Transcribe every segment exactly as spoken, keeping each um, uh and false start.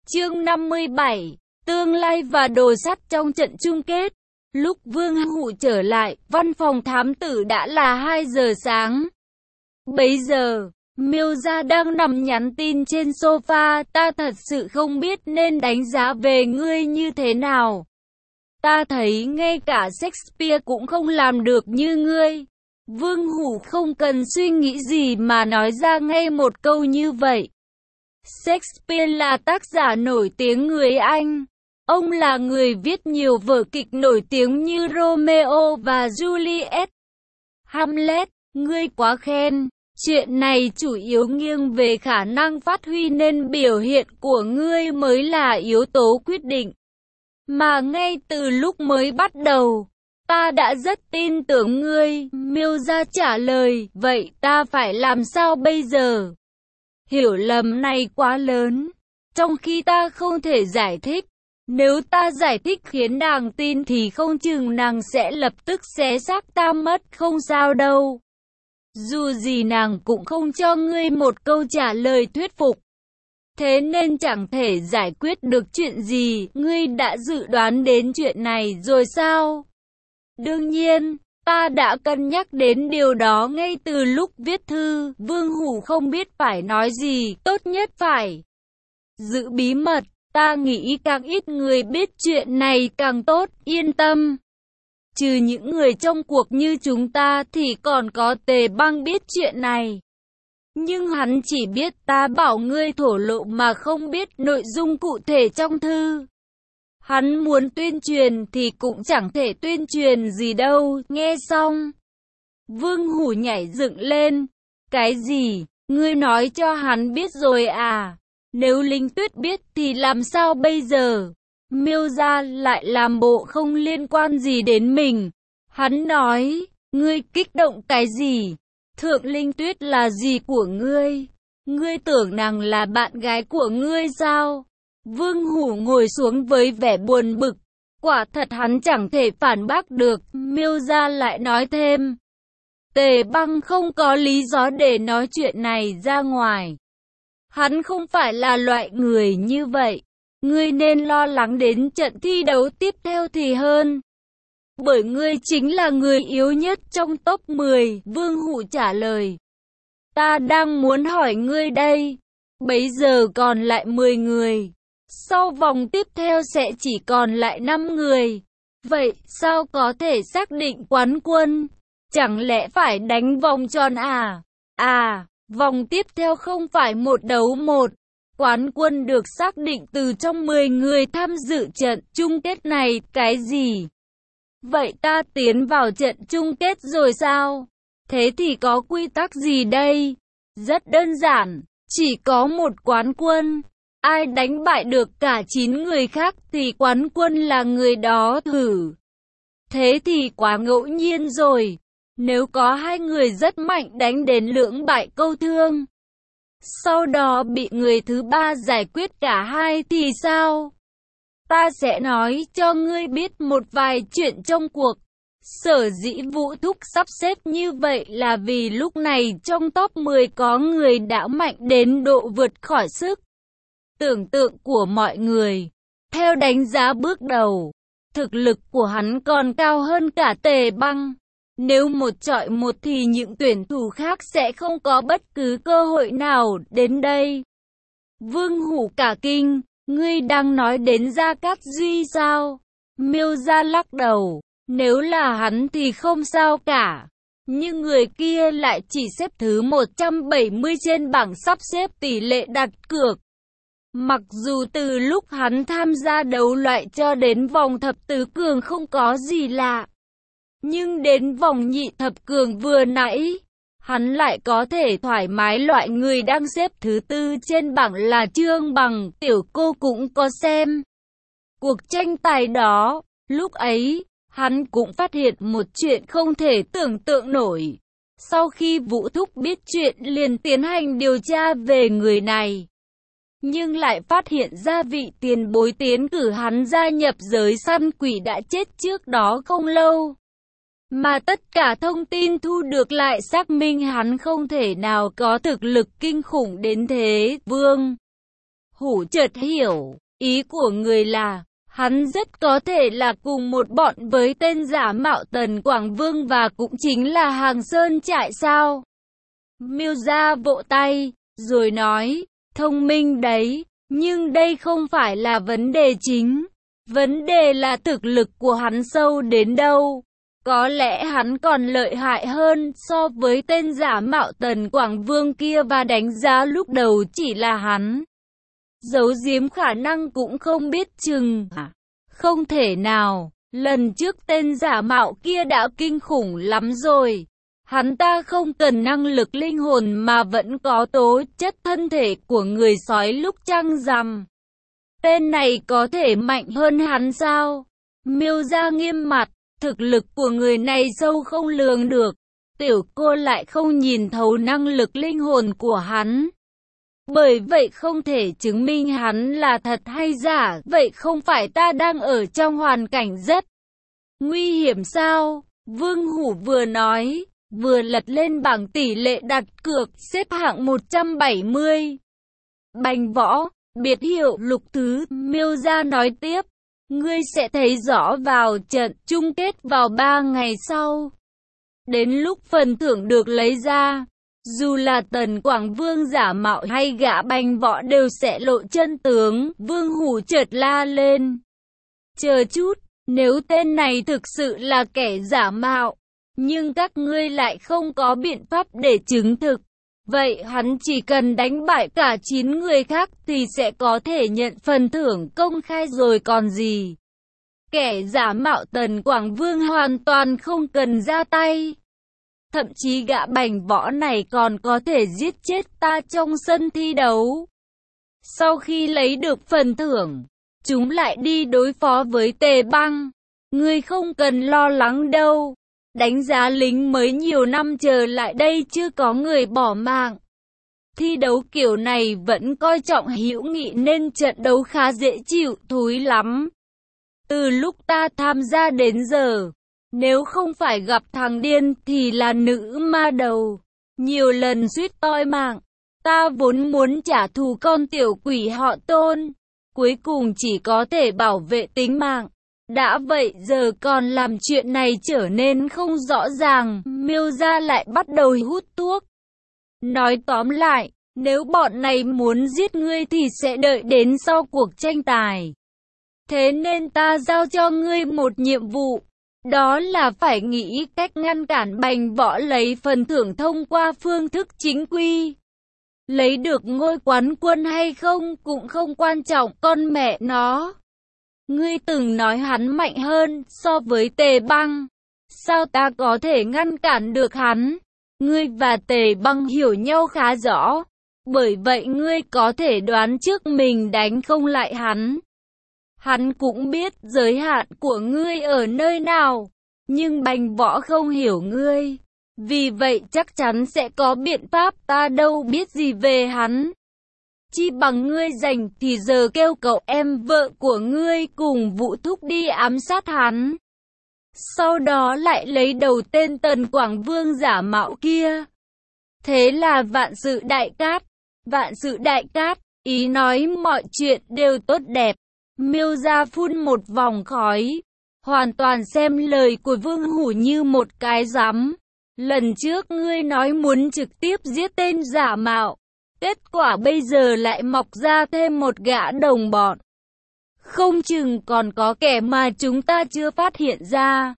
Chương năm mươi bảy, tương lai và đồ sắt trong trận chung kết. Lúc Vương Hụ trở lại, văn phòng thám tử đã là hai giờ sáng. Bấy giờ, Miêu Gia đang nằm nhắn tin trên sofa, ta thật sự không biết nên đánh giá về ngươi như thế nào. Ta thấy ngay cả Shakespeare cũng không làm được như ngươi. Vương Hụ không cần suy nghĩ gì mà nói ra ngay một câu như vậy. Shakespeare là tác giả nổi tiếng người Anh. Ông là người viết nhiều vở kịch nổi tiếng như Romeo và Juliet, Hamlet. Ngươi quá khen. Chuyện này chủ yếu nghiêng về khả năng phát huy nên biểu hiện của ngươi mới là yếu tố quyết định. Mà ngay từ lúc mới bắt đầu, ta đã rất tin tưởng ngươi. Miêu Gia trả lời, vậy ta phải làm sao bây giờ? Hiểu lầm này quá lớn, trong khi ta không thể giải thích. Nếu ta giải thích khiến nàng tin thì không chừng nàng sẽ lập tức xé xác ta mất, không sao đâu. Dù gì nàng cũng không cho ngươi một câu trả lời thuyết phục. Thế nên chẳng thể giải quyết được chuyện gì. Ngươi đã dự đoán đến chuyện này rồi sao? Đương nhiên, ta đã cân nhắc đến điều đó ngay từ lúc viết thư. Vương Hủ không biết phải nói gì, tốt nhất phải giữ bí mật. Ta nghĩ càng ít người biết chuyện này càng tốt, yên tâm. Trừ những người trong cuộc như chúng ta thì còn có Tề Băng biết chuyện này. Nhưng hắn chỉ biết ta bảo ngươi thổ lộ mà không biết nội dung cụ thể trong thư. Hắn muốn tuyên truyền thì cũng chẳng thể tuyên truyền gì đâu. Nghe xong, Vương Hủ nhảy dựng lên. Cái gì? Ngươi nói cho hắn biết rồi à? Nếu Linh Tuyết biết thì làm sao bây giờ? Miêu Gia lại làm bộ không liên quan gì đến mình. Hắn nói, ngươi kích động cái gì? Thượng Linh Tuyết là gì của ngươi? Ngươi tưởng nàng là bạn gái của ngươi sao? Vương Hủ ngồi xuống với vẻ buồn bực. Quả thật hắn chẳng thể phản bác được. Miêu Gia lại nói thêm, Tề Băng không có lý do để nói chuyện này ra ngoài. Hắn không phải là loại người như vậy. Ngươi nên lo lắng đến trận thi đấu tiếp theo thì hơn. Bởi ngươi chính là người yếu nhất trong top mười. Vương Hụ trả lời. Ta đang muốn hỏi ngươi đây. Bấy giờ còn lại mười người. Sau vòng tiếp theo sẽ chỉ còn lại năm người. Vậy sao có thể xác định quán quân? Chẳng lẽ phải đánh vòng tròn à? À, vòng tiếp theo không phải một đấu một. Quán quân được xác định từ trong mười người tham dự trận chung kết này. Cái gì? Vậy ta tiến vào trận chung kết rồi sao? Thế thì có quy tắc gì đây? Rất đơn giản, chỉ có một quán quân. Ai đánh bại được cả chín người khác thì quán quân là người đó. Thử. Thế thì quá ngẫu nhiên rồi. Nếu có hai người rất mạnh đánh đến lưỡng bại câu thương, sau đó bị người thứ ba giải quyết cả hai thì sao? Ta sẽ nói cho ngươi biết một vài chuyện trong cuộc. Sở dĩ Vũ Thúc sắp xếp như vậy là vì lúc này trong top mười có người đã mạnh đến độ vượt khỏi sức tưởng tượng của mọi người. Theo đánh giá bước đầu, thực lực của hắn còn cao hơn cả Tề Băng. Nếu một chọi một thì những tuyển thủ khác sẽ không có bất cứ cơ hội nào đến đây. Vương Hủ cả kinh, ngươi đang nói đến Gia Cát Duy sao? Miêu Gia lắc đầu, nếu là hắn thì không sao cả. Nhưng người kia lại chỉ xếp thứ một trăm bảy mươi trên bảng sắp xếp tỷ lệ đặt cược. Mặc dù từ lúc hắn tham gia đấu loại cho đến vòng thập tứ cường không có gì lạ. Nhưng đến vòng nhị thập cường vừa nãy, hắn lại có thể thoải mái loại người đang xếp thứ tư trên bảng là Trương Bằng. Tiểu cô cũng có xem cuộc tranh tài đó. Lúc ấy, hắn cũng phát hiện một chuyện không thể tưởng tượng nổi. Sau khi Vũ Thúc biết chuyện liền tiến hành điều tra về người này. Nhưng lại phát hiện ra vị tiền bối tiến cử hắn gia nhập giới săn quỷ đã chết trước đó không lâu. Mà tất cả thông tin thu được lại xác minh hắn không thể nào có thực lực kinh khủng đến thế. Vương Hủ chợt hiểu, ý của người là, hắn rất có thể là cùng một bọn với tên giả mạo Tần Quảng Vương và cũng chính là Hàng Sơn Trại sao. Miêu Gia vỗ tay, rồi nói, thông minh đấy, nhưng đây không phải là vấn đề chính. Vấn đề là thực lực của hắn sâu đến đâu. Có lẽ hắn còn lợi hại hơn so với tên giả mạo Tần Quảng Vương kia và đánh giá lúc đầu chỉ là hắn giấu giếm khả năng cũng không biết chừng. Không thể nào, lần trước tên giả mạo kia đã kinh khủng lắm rồi. Hắn ta không cần năng lực linh hồn mà vẫn có tố chất thân thể của người sói lúc trăng rằm. Tên này có thể mạnh hơn hắn sao? Miêu Gia nghiêm mặt, thực lực của người này sâu không lường được. Tiểu cô lại không nhìn thấu năng lực linh hồn của hắn. Bởi vậy không thể chứng minh hắn là thật hay giả. Vậy không phải ta đang ở trong hoàn cảnh rất nguy hiểm sao? Vương Hủ vừa nói, vừa lật lên bảng tỷ lệ đặt cược xếp hạng một trăm bảy mươi. Bành Võ, biệt hiệu Lục Thứ, Miêu Gia nói tiếp, ngươi sẽ thấy rõ vào trận chung kết vào ba ngày sau. Đến lúc phần thưởng được lấy ra, dù là Tần Quảng Vương giả mạo hay gã Bành Võ đều sẽ lộ chân tướng. Vương Hủ chợt la lên, chờ chút, nếu tên này thực sự là kẻ giả mạo, nhưng các ngươi lại không có biện pháp để chứng thực, vậy hắn chỉ cần đánh bại cả chín người khác thì sẽ có thể nhận phần thưởng công khai rồi còn gì. Kẻ giả mạo Tần Quảng Vương hoàn toàn không cần ra tay. Thậm chí gã Bành Võ này còn có thể giết chết ta trong sân thi đấu. Sau khi lấy được phần thưởng, chúng lại đi đối phó với Tề Băng. Ngươi không cần lo lắng đâu. Đánh giá lính mới nhiều năm trở lại đây chưa có người bỏ mạng. Thi đấu kiểu này vẫn coi trọng hữu nghị nên trận đấu khá dễ chịu thúi lắm. Từ lúc ta tham gia đến giờ, nếu không phải gặp thằng điên thì là nữ ma đầu. Nhiều lần suýt toi mạng. Ta vốn muốn trả thù con tiểu quỷ họ Tôn. Cuối cùng chỉ có thể bảo vệ tính mạng. Đã vậy giờ còn làm chuyện này trở nên không rõ ràng. Miêu Gia lại bắt đầu hút thuốc. Nói tóm lại, nếu bọn này muốn giết ngươi thì sẽ đợi đến sau cuộc tranh tài. Thế nên ta giao cho ngươi một nhiệm vụ. Đó là phải nghĩ cách ngăn cản Bành Võ lấy phần thưởng thông qua phương thức chính quy. Lấy được ngôi quán quân hay không cũng không quan trọng, con mẹ nó. Ngươi từng nói hắn mạnh hơn so với Tề Băng. Sao ta có thể ngăn cản được hắn? Ngươi và Tề Băng hiểu nhau khá rõ. Bởi vậy ngươi có thể đoán trước mình đánh không lại hắn. Hắn cũng biết giới hạn của ngươi ở nơi nào. Nhưng Bành Võ không hiểu ngươi. Vì vậy chắc chắn sẽ có biện pháp, ta đâu biết gì về hắn. Chi bằng ngươi rảnh thì giờ kêu cậu em vợ của ngươi cùng Vũ Thúc đi ám sát hắn. Sau đó lại lấy đầu tên Tần Quảng Vương giả mạo kia. Thế là vạn sự đại cát. Vạn sự đại cát, ý nói mọi chuyện đều tốt đẹp. Miêu Gia phun một vòng khói. Hoàn toàn xem lời của Vương Hủ như một cái rắm. Lần trước ngươi nói muốn trực tiếp giết tên giả mạo. Kết quả bây giờ lại mọc ra thêm một gã đồng bọn. Không chừng còn có kẻ mà chúng ta chưa phát hiện ra.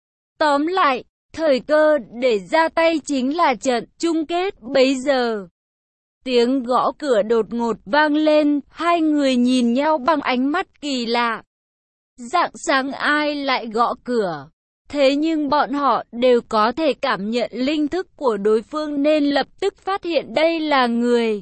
Tóm lại, thời cơ để ra tay chính là trận chung kết bấy giờ. Tiếng gõ cửa đột ngột vang lên, hai người nhìn nhau bằng ánh mắt kỳ lạ. Rạng sáng ai lại gõ cửa? Thế nhưng bọn họ đều có thể cảm nhận linh thức của đối phương nên lập tức phát hiện đây là người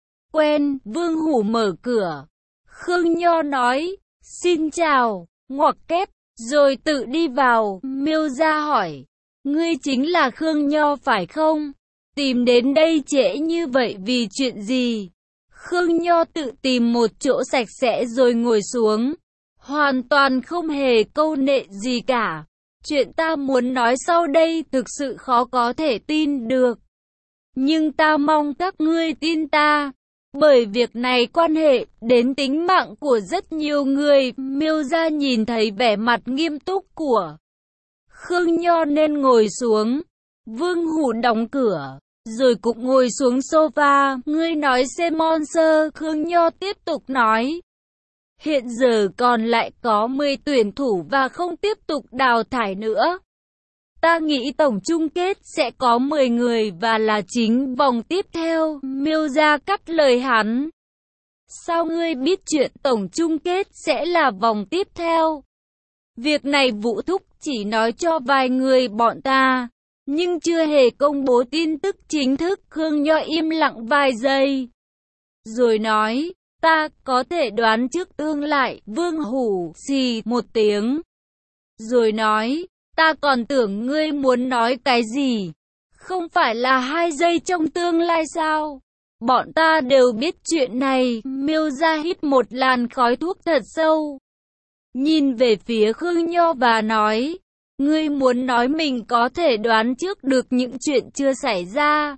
quen. Vương Hủ mở cửa. Khương Nho nói, xin chào, ngoặc kép, rồi tự đi vào. Miêu Gia hỏi, ngươi chính là Khương Nho phải không? Tìm đến đây trễ như vậy vì chuyện gì? Khương Nho tự tìm một chỗ sạch sẽ rồi ngồi xuống. Hoàn toàn không hề câu nệ gì cả. Chuyện ta muốn nói sau đây thực sự khó có thể tin được. Nhưng ta mong các ngươi tin ta. Bởi việc này quan hệ đến tính mạng của rất nhiều người. Miêu Gia nhìn thấy vẻ mặt nghiêm túc của Khương Nho nên ngồi xuống. Vương Hủ đóng cửa, rồi cũng ngồi xuống sofa. Ngươi nói xem Monster. Khương Nho tiếp tục nói. Hiện giờ còn lại có mười tuyển thủ và không tiếp tục đào thải nữa. Ta nghĩ tổng chung kết sẽ có mười người và là chính vòng tiếp theo. Miêu Gia cắt lời hắn. Sao ngươi biết chuyện tổng chung kết sẽ là vòng tiếp theo? Việc này Vũ Thúc chỉ nói cho vài người bọn ta, nhưng chưa hề công bố tin tức chính thức. Khương Nho im lặng vài giây, rồi nói, ta có thể đoán trước tương lai. Vương Hủ xì một tiếng, rồi nói, ta còn tưởng ngươi muốn nói cái gì. Không phải là hai giây trong tương lai sao? Bọn ta đều biết chuyện này. Miêu Gia hít một làn khói thuốc thật sâu, nhìn về phía Khương Nho và nói, ngươi muốn nói mình có thể đoán trước được những chuyện chưa xảy ra?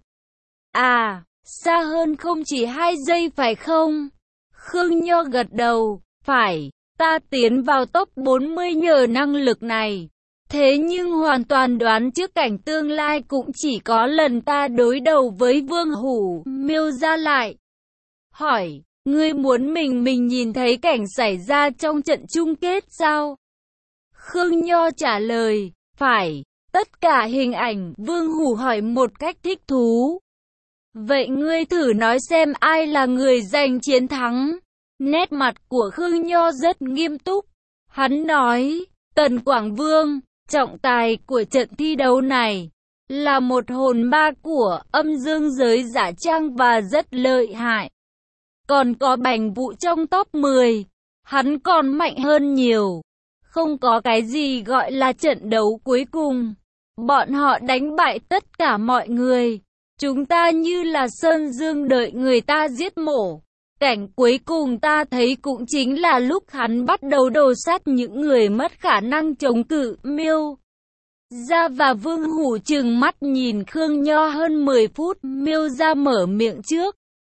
À, xa hơn không chỉ hai giây phải không? Khương Nho gật đầu, phải, ta tiến vào top bốn mươi nhờ năng lực này. Thế nhưng hoàn toàn đoán trước cảnh tương lai cũng chỉ có lần ta đối đầu với Vương Hủ. Miêu Gia lại hỏi, ngươi muốn mình mình nhìn thấy cảnh xảy ra trong trận chung kết sao? Khương Nho trả lời, phải, tất cả hình ảnh. Vương Hủ hỏi một cách thích thú. Vậy ngươi thử nói xem ai là người giành chiến thắng? Nét mặt của Khương Nho rất nghiêm túc. Hắn nói, Tần Quảng Vương. Trọng tài của trận thi đấu này là một hồn ma của âm dương giới giả trang và rất lợi hại. Còn có Bành Vũ trong top mười, hắn còn mạnh hơn nhiều. Không có cái gì gọi là trận đấu cuối cùng. Bọn họ đánh bại tất cả mọi người. Chúng ta như là sơn dương đợi người ta giết mổ. Cảnh cuối cùng ta thấy cũng chính là lúc hắn bắt đầu đồ sát những người mất khả năng chống cự. Miêu Gia và Vương Hủ trừng mắt nhìn Khương Nho hơn mười phút. Miêu Gia mở miệng trước.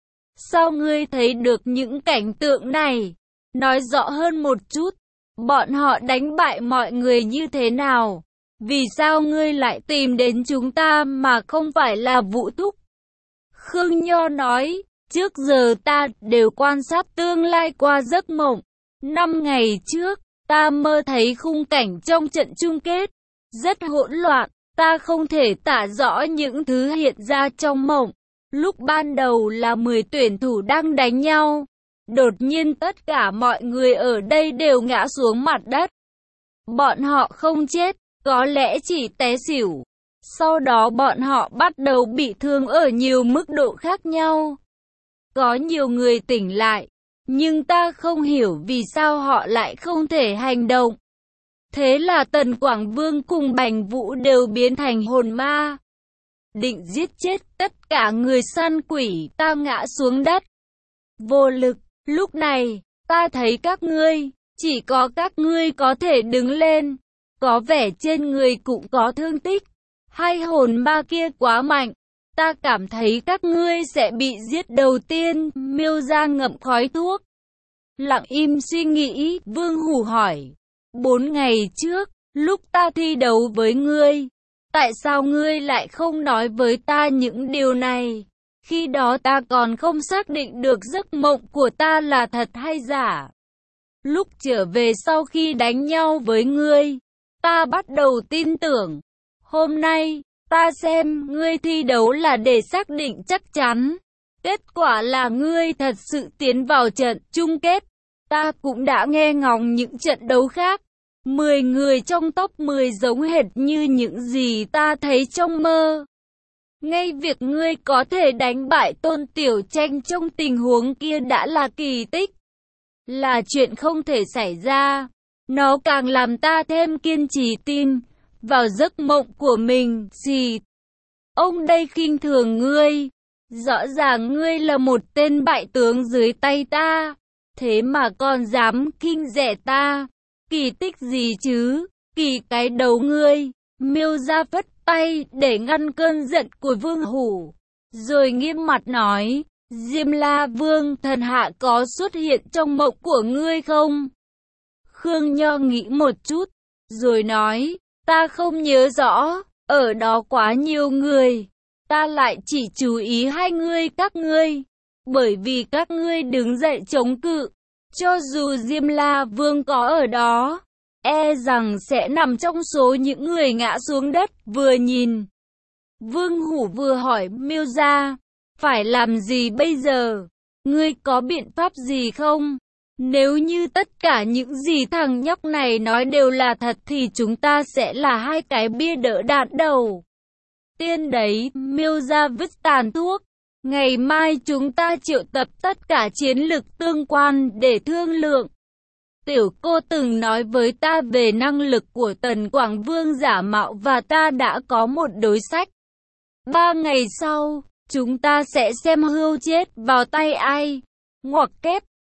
Sao ngươi thấy được những cảnh tượng này? Nói rõ hơn một chút. Bọn họ đánh bại mọi người như thế nào? Vì sao ngươi lại tìm đến chúng ta mà không phải là Vũ Thúc? Khương Nho nói. Trước giờ ta đều quan sát tương lai qua giấc mộng. Năm ngày trước, ta mơ thấy khung cảnh trong trận chung kết. Rất hỗn loạn, ta không thể tả rõ những thứ hiện ra trong mộng. Lúc ban đầu là mười tuyển thủ đang đánh nhau. Đột nhiên tất cả mọi người ở đây đều ngã xuống mặt đất. Bọn họ không chết, có lẽ chỉ té xỉu. Sau đó bọn họ bắt đầu bị thương ở nhiều mức độ khác nhau. Có nhiều người tỉnh lại, nhưng ta không hiểu vì sao họ lại không thể hành động. Thế là Tần Quảng Vương cùng Bành Vũ đều biến thành hồn ma. Định giết chết tất cả người săn quỷ, ta ngã xuống đất. Vô lực, lúc này, ta thấy các ngươi, chỉ có các ngươi có thể đứng lên. Có vẻ trên người cũng có thương tích. Hai hồn ma kia quá mạnh. Ta cảm thấy các ngươi sẽ bị giết đầu tiên. Miêu Gia ngậm khói thuốc, lặng im suy nghĩ. Vương Hủ hỏi, bốn ngày trước, lúc ta thi đấu với ngươi, tại sao ngươi lại không nói với ta những điều này? Khi đó ta còn không xác định được giấc mộng của ta là thật hay giả. Lúc trở về sau khi đánh nhau với ngươi, ta bắt đầu tin tưởng. Hôm nay, ta xem ngươi thi đấu là để xác định chắc chắn. Kết quả là ngươi thật sự tiến vào trận chung kết. Ta cũng đã nghe ngóng những trận đấu khác. mười người trong top mười giống hệt như những gì ta thấy trong mơ. Ngay việc ngươi có thể đánh bại Tôn Tiểu Tranh trong tình huống kia đã là kỳ tích. Là chuyện không thể xảy ra. Nó càng làm ta thêm kiên trì tin vào giấc mộng của mình. Gì? Ông đây khinh thường ngươi. Rõ ràng ngươi là một tên bại tướng dưới tay ta. Thế mà còn dám khinh rẻ ta. Kỳ tích gì chứ? Kỳ cái đầu ngươi. Miêu Gia phất tay để ngăn cơn giận của Vương Hủ, rồi nghiêm mặt nói, Diêm La Vương thần hạ có xuất hiện trong mộng của ngươi không? Khương Nho nghĩ một chút, rồi nói, ta không nhớ rõ, ở đó quá nhiều người, ta lại chỉ chú ý hai ngươi các ngươi, bởi vì các ngươi đứng dậy chống cự, cho dù Diêm La Vương có ở đó, e rằng sẽ nằm trong số những người ngã xuống đất. Vừa nhìn, Vương Hủ vừa hỏi Miêu gia, phải làm gì bây giờ? Ngươi có biện pháp gì không? Nếu như tất cả những gì thằng nhóc này nói đều là thật thì chúng ta sẽ là hai cái bia đỡ đạn đầu tiên đấy. Miêu gia vứt tàn thuốc. Ngày mai chúng ta triệu tập tất cả chiến lực tương quan để thương lượng. Tiểu cô từng nói với ta về năng lực của Tần Quảng Vương giả mạo và ta đã có một đối sách. Ba ngày sau, chúng ta sẽ xem hươu chết vào tay ai. Ngoặc kép.